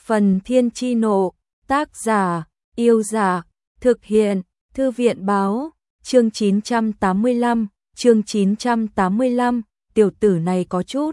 Phần Thiên Chi Nộ, tác giả, Yêu Giả, thực hiện, Thư viện báo, chương 985, tiểu tử này có chút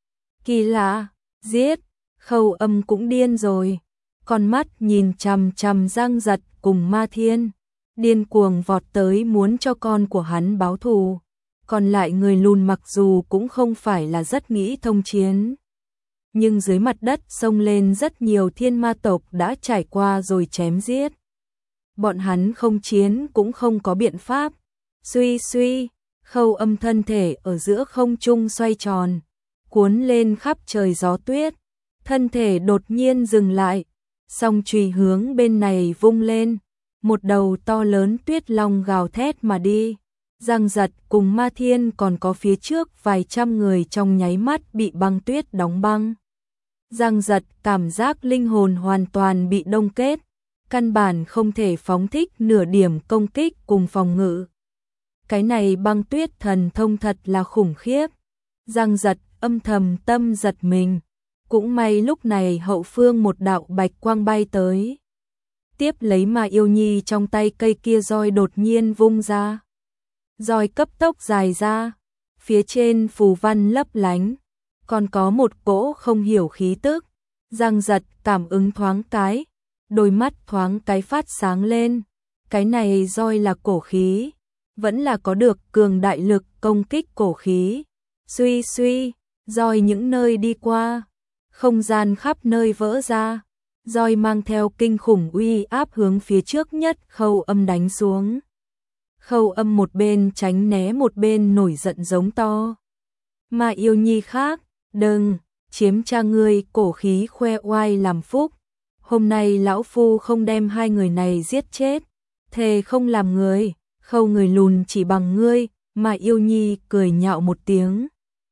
kỳ lạ, giết, Khâu Âm cũng điên rồi, con mắt nhìn chằm chằm Giang Giật cùng Ma Thiên, điên cuồng vọt tới muốn cho con của hắn báo thù, còn lại người lùn mặc dù cũng không phải là rất nghĩ thông chiến. Nhưng dưới mặt đất xông lên rất nhiều thiên ma tộc đã trải qua rồi chém giết. Bọn hắn không chiến cũng không có biện pháp. Suy suy, Khâu Âm thân thể ở giữa không trung xoay tròn, cuốn lên khắp trời gió tuyết. Thân thể đột nhiên dừng lại, song chùy hướng bên này vung lên. Một đầu to lớn tuyết long gào thét mà đi. Giang Giật cùng Ma Thiên còn có phía trước vài trăm người trong nháy mắt bị băng tuyết đóng băng. Giang Giật cảm giác linh hồn hoàn toàn bị đông kết, căn bản không thể phóng thích nửa điểm công kích cùng phòng ngự. Cái này băng tuyết thần thông thật là khủng khiếp. Giang Giật âm thầm tâm giật mình, cũng may lúc này hậu phương một đạo bạch quang bay tới. Tiếp lấy Ma Yêu Nhi trong tay cây kia roi đột nhiên vung ra. Roi cấp tốc dài ra, phía trên phù văn lấp lánh, còn có một cỗ không hiểu khí tức. Giang Giật cảm ứng thoáng cái, đôi mắt thoáng cái phát sáng lên. Cái này roi là cổ khí, vẫn là có được cường đại lực công kích cổ khí. Suy suy, roi những nơi đi qua, không gian khắp nơi vỡ ra. Roi mang theo kinh khủng uy áp hướng phía trước nhất Khâu Âm đánh xuống. Khâu Âm một bên tránh né một bên nổi giận giống to. Ma Yêu Nhi khác, đừng, chiếm cha ngươi cổ khí khoe oai làm phúc. Hôm nay lão phu không đem hai người này giết chết, thề không làm người, Khâu người lùn chỉ bằng ngươi. Ma Yêu Nhi cười nhạo một tiếng.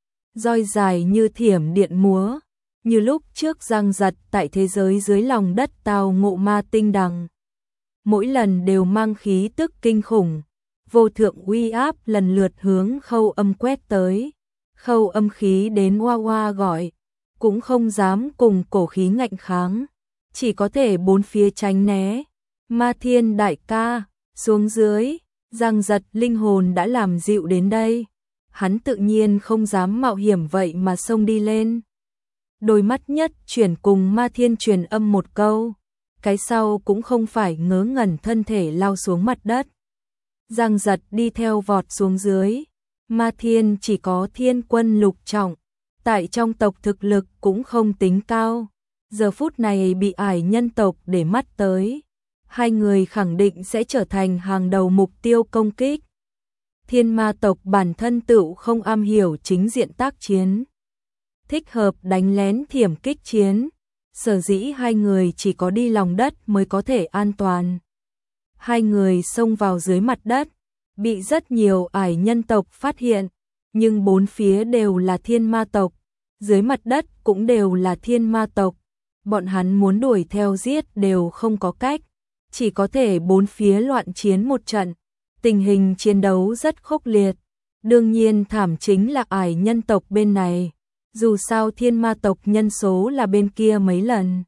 Roi dài như thiểm điện múa, như lúc trước Giang Giật tại thế giới dưới lòng đất tao ngộ ma tinh đằng. Mỗi lần đều mang khí tức kinh khủng, vô thượng uy áp lần lượt hướng Khâu Âm quét tới. Khâu Âm khí đến oa oa gọi, cũng không dám cùng cổ khí ngạnh kháng, chỉ có thể bốn phía tránh né. Ma Thiên đại ca, xuống dưới. Giang Giật linh hồn đã làm dịu đến đây, hắn tự nhiên không dám mạo hiểm vậy mà xông đi lên. Đôi mắt nhất chuyển cùng Ma Thiên truyền âm một câu, cái sau cũng không phải ngớ ngẩn thân thể lao xuống mặt đất. Giang Giật đi theo vọt xuống dưới. Ma Thiên chỉ có thiên quân lục trọng, tại trong tộc thực lực cũng không tính cao, giờ phút này bị ải nhân tộc để mắt tới, hai người khẳng định sẽ trở thành hàng đầu mục tiêu công kích. Thiên ma tộc bản thân tựu không am hiểu chính diện tác chiến, thích hợp đánh lén thiểm kích chiến, sở dĩ hai người chỉ có đi lòng đất mới có thể an toàn. Hai người xông vào dưới mặt đất, bị rất nhiều ải nhân tộc phát hiện, nhưng bốn phía đều là thiên ma tộc, dưới mặt đất cũng đều là thiên ma tộc, bọn hắn muốn đuổi theo giết đều không có cách, chỉ có thể bốn phía loạn chiến một trận, tình hình chiến đấu rất khốc liệt. Đương nhiên thảm chính là ải nhân tộc bên này, dù sao thiên ma tộc nhân số là bên kia mấy lần,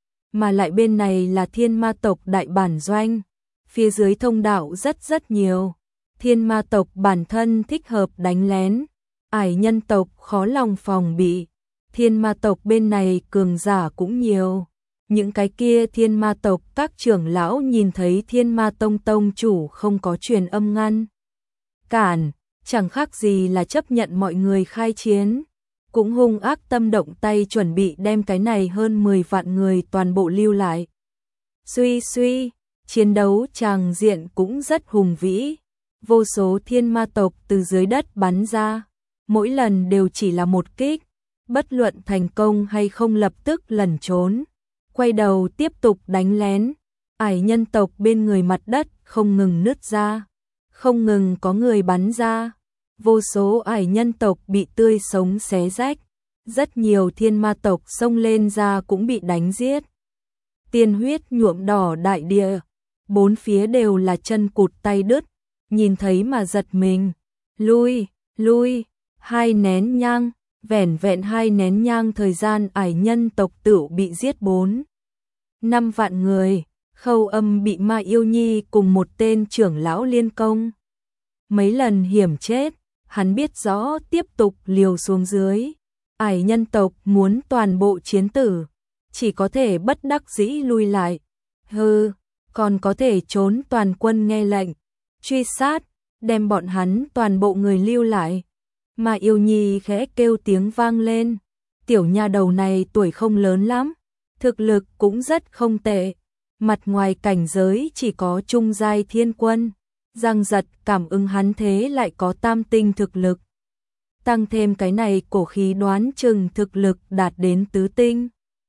mà lại bên này là thiên ma tộc đại bản doanh, phía dưới thông đạo rất nhiều. Thiên ma tộc bản thân thích hợp đánh lén, ải nhân tộc khó lòng phòng bị. Thiên ma tộc bên này cường giả cũng nhiều. Những cái kia thiên ma tộc các trưởng lão nhìn thấy thiên ma tông chủ không có truyền âm ngăn cản, chẳng khác gì là chấp nhận mọi người khai chiến, cũng hung ác tâm động tay chuẩn bị đem cái này hơn 10 vạn người toàn bộ lưu lại. Suy suy, chiến đấu tràng diện cũng rất hùng vĩ, vô số thiên ma tộc từ dưới đất bắn ra, mỗi lần đều chỉ là một kích, bất luận thành công hay không lập tức lẩn trốn, quay đầu tiếp tục đánh lén. Ải nhân tộc bên người mặt đất không ngừng nứt ra, không ngừng có người bắn ra, vô số ải nhân tộc bị tươi sống xé rách, rất nhiều thiên ma tộc xông lên ra cũng bị đánh giết. Tiên huyết nhuộm đỏ đại địa, bốn phía đều là chân cụt tay đứt, nhìn thấy mà giật mình. Lui, hai nén nhang, vẻn vẹn hai nén nhang thời gian ải nhân tộc tựu bị giết 4 5 vạn người, Khâu Âm bị Ma Yêu Nhi cùng một tên trưởng lão liên công mấy lần hiểm chết, hắn biết rõ tiếp tục liều xuống dưới, ải nhân tộc muốn toàn bộ chiến tử, chỉ có thể bất đắc dĩ lui lại. Hừ, còn có thể trốn toàn quân nghe lệnh, truy sát, đem bọn hắn toàn bộ người lưu lại. Ma Yêu Nhi khẽ kêu tiếng vang lên, tiểu nha đầu này tuổi không lớn lắm, thực lực cũng rất không tệ, mặt ngoài cảnh giới chỉ có trung giai thiên quân. Giang Giật cảm ứng hắn thế lại có tam tinh thực lực. Tăng thêm cái này cổ khí đoán chừng thực lực đạt đến tứ tinh.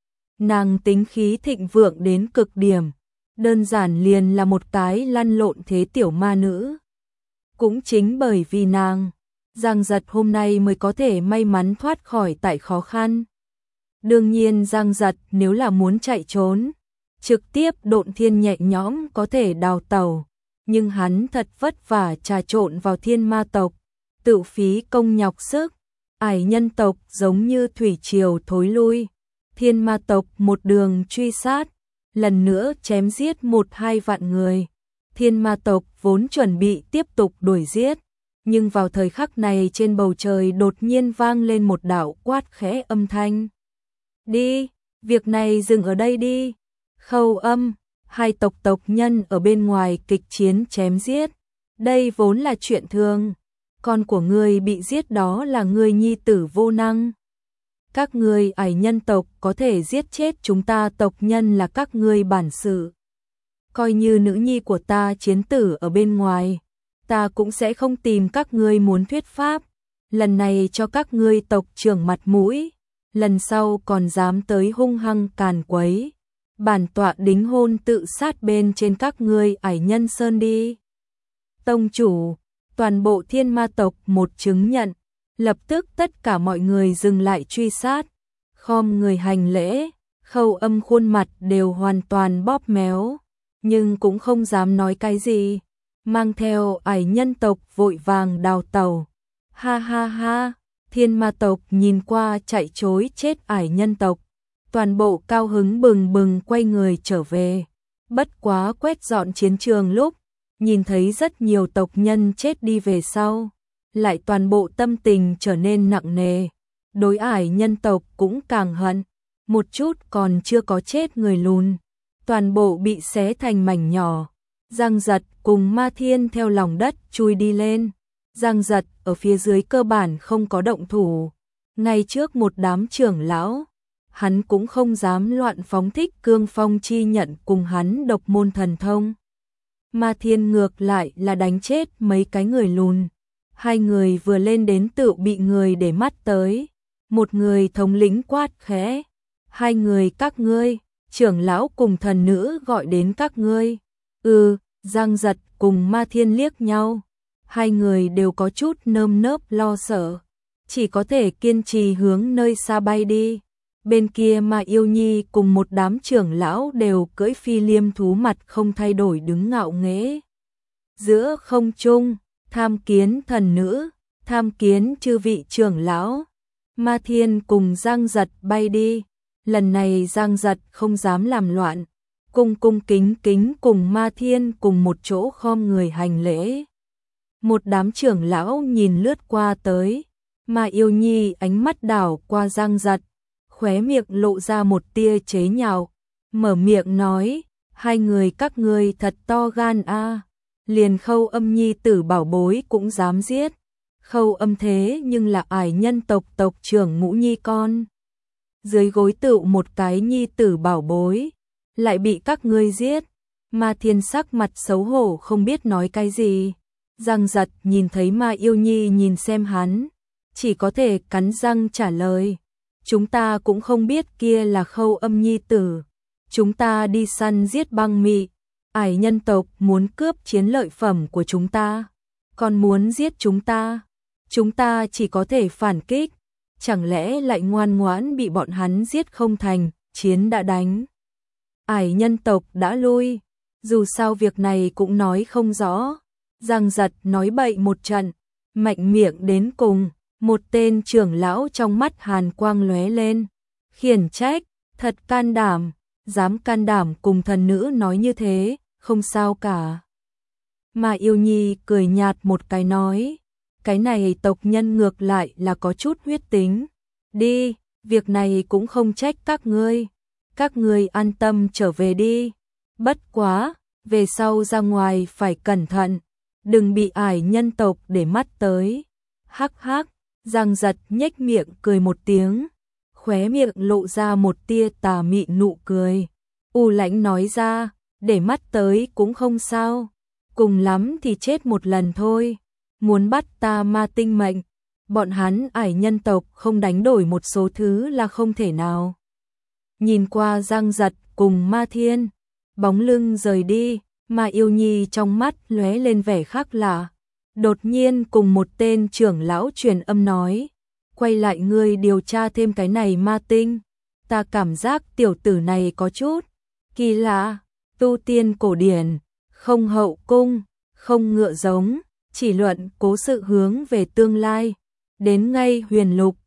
Nàng tính khí thịnh vượng đến cực điểm, đơn giản liền là một cái lăn lộn thế tiểu ma nữ. Cũng chính bởi vì nàng, Giang Giật hôm nay mới có thể may mắn thoát khỏi tại khó khăn. Đương nhiên Giang Giật nếu là muốn chạy trốn, trực tiếp độn thiên nhẹ nhõm có thể đào tẩu, nhưng hắn thật vất vả trà trộn vào thiên ma tộc, tự phí công nhọc sức, ải nhân tộc giống như thủy triều thối lui, thiên ma tộc một đường truy sát, lần nữa chém giết 1-2 vạn người. Thiên ma tộc vốn chuẩn bị tiếp tục đuổi giết, nhưng vào thời khắc này trên bầu trời đột nhiên vang lên một đạo quát khẽ âm thanh. Đi, việc này dừng ở đây đi. Khâu Âm, hai tộc nhân ở bên ngoài kịch chiến chém giết, đây vốn là chuyện thường, con của ngươi bị giết đó là ngươi nhi tử vô năng. Các ngươi ải nhân tộc có thể giết chết chúng ta tộc nhân là các ngươi bản sự. Coi như nữ nhi của ta chiến tử ở bên ngoài, ta cũng sẽ không tìm các ngươi muốn thuyết pháp, lần này cho các ngươi tộc trưởng mặt mũi, lần sau còn dám tới hung hăng càn quấy. Bản tọa đính hôn tự sát bên trên các ngươi ải nhân sơn đi. Tông chủ, toàn bộ thiên ma tộc một chứng nhận, lập tức tất cả mọi người dừng lại truy sát, khom người hành lễ, Khâu Âm khuôn mặt đều hoàn toàn bóp méo, nhưng cũng không dám nói cái gì, mang theo ải nhân tộc vội vàng đào tẩu. Ha ha ha, thiên ma tộc nhìn qua chạy trối chết ải nhân tộc, toàn bộ cao hứng bừng bừng quay người trở về. Bất quá quét dọn chiến trường lúc, nhìn thấy rất nhiều tộc nhân chết đi về sau, lại toàn bộ tâm tình trở nên nặng nề. Đối ải nhân tộc cũng càng hận, một chút còn chưa có chết người lùn, toàn bộ bị xé thành mảnh nhỏ. Giang Giật cùng Ma Thiên theo lòng đất chui đi lên. Giang Giật ở phía dưới cơ bản không có động thủ, ngay trước một đám trưởng lão, hắn cũng không dám loạn phóng thích cương phong chi nhận cùng hắn độc môn thần thông. Ma Thiên ngược lại là đánh chết mấy cái người lùn. Hai người vừa lên đến tự bị người để mắt tới. Một người thống lĩnh quát khẽ. Hai người các ngươi, trưởng lão cùng thần nữ gọi đến các ngươi. Giang Giật cùng Ma Thiên liếc nhau. Hai người đều có chút nơm nớp lo sợ, chỉ có thể kiên trì hướng nơi xa bay đi. Bên kia Ma Yêu Nhi cùng một đám trưởng lão đều cưỡi phi liêm thú mặt không thay đổi đứng ngạo nghễ. Giữa không trung, tham kiến thần nữ, tham kiến chư vị trưởng lão. Ma Thiên cùng Giang Giật bay đi. Lần này Giang Giật không dám làm loạn, cung kính cùng Ma Thiên cùng một chỗ khom người hành lễ. Một đám trưởng lão nhìn lướt qua tới, Ma Yêu Nhi ánh mắt đảo qua Giang Giật, khóe miệng lộ ra một tia chế nhạo, mở miệng nói, hai người các ngươi thật to gan a, liền Khâu Âm nhi tử bảo bối cũng dám giết. Khâu Âm thế nhưng là ải nhân tộc tộc trưởng Ngũ Nhi con, dưới gối tựu một cái nhi tử bảo bối, lại bị các ngươi giết. Ma Thiên sắc mặt xấu hổ không biết nói cái gì. Giang Giật nhìn thấy Ma Yêu Nhi nhìn xem hắn, chỉ có thể cắn răng trả lời. Chúng ta cũng không biết kia là Khâu Âm nhi tử. Chúng ta đi săn giết băng mị. Ải nhân tộc muốn cướp chiến lợi phẩm của chúng ta, còn muốn giết chúng ta. Chúng ta chỉ có thể phản kích. Chẳng lẽ lại ngoan ngoãn bị bọn hắn giết không thành, chiến đã đánh. Ải nhân tộc đã lui. Dù sao việc này cũng nói không rõ. Giang Giật nói bậy một trận, mạnh miệng đến cùng. Một tên trưởng lão trong mắt hàn quang lóe lên, khiển trách, thật can đảm, dám can đảm cùng thần nữ nói như thế, không sao cả. Mà Yêu Nhi cười nhạt một cái nói, cái này tộc nhân ngược lại là có chút huyết tính. Đi, việc này cũng không trách các ngươi an tâm trở về đi. Bất quá, về sau ra ngoài phải cẩn thận, đừng bị ải nhân tộc để mắt tới. Hắc hắc, Giang Giật nhếch miệng cười một tiếng, khóe miệng lộ ra một tia tà mị nụ cười. U Lãnh nói ra, để mắt tới cũng không sao, cùng lắm thì chết một lần thôi. Muốn bắt ta ma tinh mệnh, bọn hắn ải nhân tộc không đánh đổi một số thứ là không thể nào. Nhìn qua Giang Giật cùng Ma Thiên, bóng lưng rời đi, mà Yêu Nhi trong mắt lóe lên vẻ khác lạ. Đột nhiên cùng một tên trưởng lão truyền âm nói, quay lại ngươi điều tra thêm cái này ma tinh. Ta cảm giác tiểu tử này có chút kỳ lạ, tu tiên cổ điển, không hậu cung, không ngựa giống, chỉ luận cố sự hướng về tương lai. Đến ngay huyền lục,